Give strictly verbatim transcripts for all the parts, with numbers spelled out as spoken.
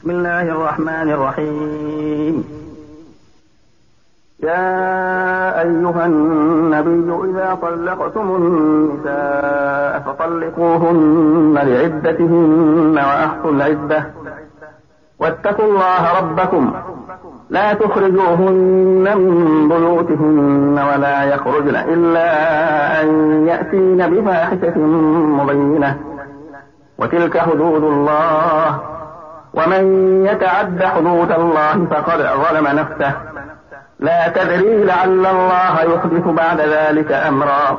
بسم الله الرحمن الرحيم. يا أيها النبي إذا طلقتم النساء فطلقوهن لعدتهن وأحصوا العدة واتقوا الله ربكم لا تخرجوهن من بيوتهن ولا يخرجن إلا أن يأتين بفاحشة مبينة وتلك حدود الله ومن يتعد حدود الله فقد ظلم نفسه لا تدري لعل الله يحدث بعد ذلك أمرا.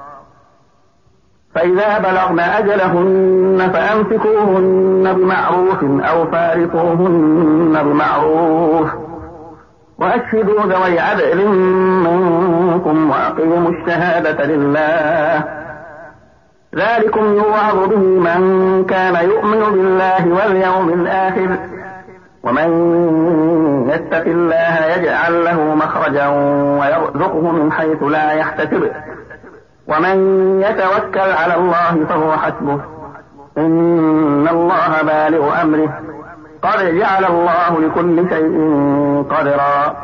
فإذا بلغن أجلهن فأمسكوهن بمعروف أو فارقوهن بمعروف وأشهدوا ذوي عدل منكم وأقيموا الشهادة لله ذلكم يوعظ به من كان يؤمن بالله واليوم الآخر ومن يتق الله يجعل له مخرجا ويرزقه من حيث لا يحتسب ومن يتوكل على الله فهو حسبه إن الله بالغ أمره قد جعل الله لكل شيء قدرا.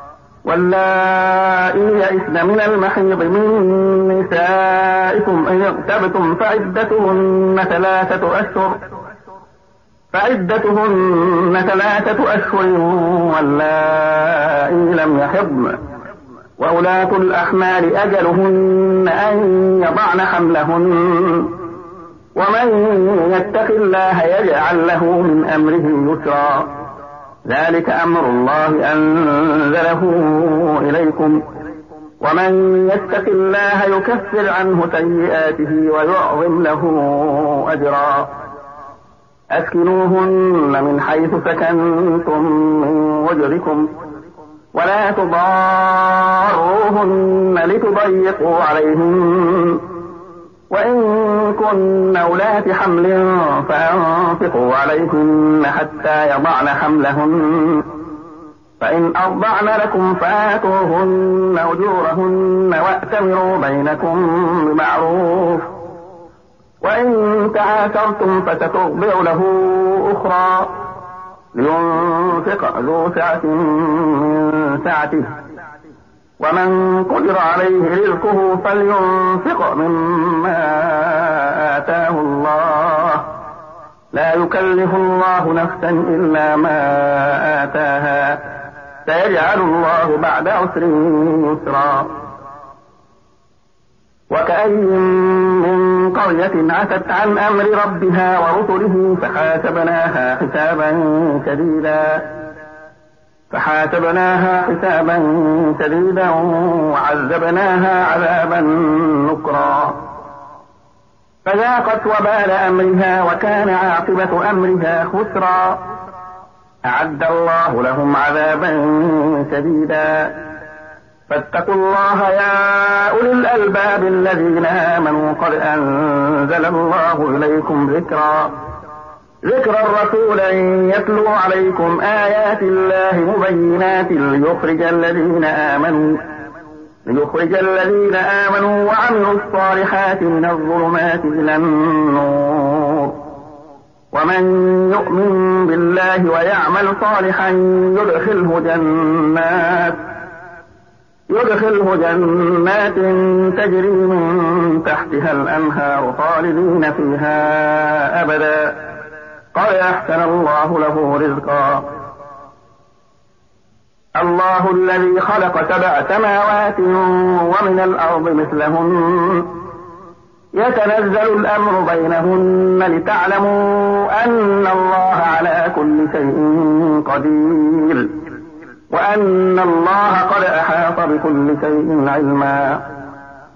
واللائي يئسن من المحيض من نسائكم إن ارتبتم فعدتهن ثلاثة أشهر فعدتهن ثلاثة أشهر واللائي لم يحضن وأولاة الأحمال أجلهن أن يضعن حملهن ومن يتق الله يجعل له من أمره يسرا ذلك أمر الله أنزله إليكم ومن يتق الله يكفر عنه سيئاته ويعظم له أجرا. أسكنوهن من حيث سكنتم من وجدكم ولا تضاروهن لتضيقوا عليهن وإن كن أولات حمل فأنفقوا عليهن حتى يضعن حملهن فإن أرضعن لكم فآتوهن أجورهن وأتمروا بينكم بمعروف وإن تعاثرتم فسترضع له أخرى لينفق ذو سعة من سعته ومن قدر عليه رزقه فلينفق مما آتاه الله لا يكلف الله نفسا إلا ما آتاها سيجعل الله بعد عسر يسرا. وكأي من قرية عتت عن أمر ربها ورسله فحاسبناها حسابا شديدا فحاسبناها حسابا شديدا وعذبناها عذابا نكرا فذاقت وبال أمرها وكان عاقبة أمرها خسرا. أعد الله لهم عذابا شديدا فاتقوا الله يا أولي الألباب الذين آمنوا قد أنزل الله إليكم ذكرا ذكر الرسول يتلو عليكم آيات الله مبينات ليخرج الذين آمنوا ليخرج الذين آمنوا وعملوا الصالحات من الظلمات إلى النور ومن يؤمن بالله ويعمل صالحا يدخله جنات يدخله جنات تجري من تحتها الأنهار خالدين فيها أبدا قد أحسن الله له رزقا. الله الذي خلق سبع سماوات ومن الأرض مثلهن يتنزل الأمر بينهن لتعلموا أن الله على كل شيء قدير وأن الله قد أحاط بكل شيء علما.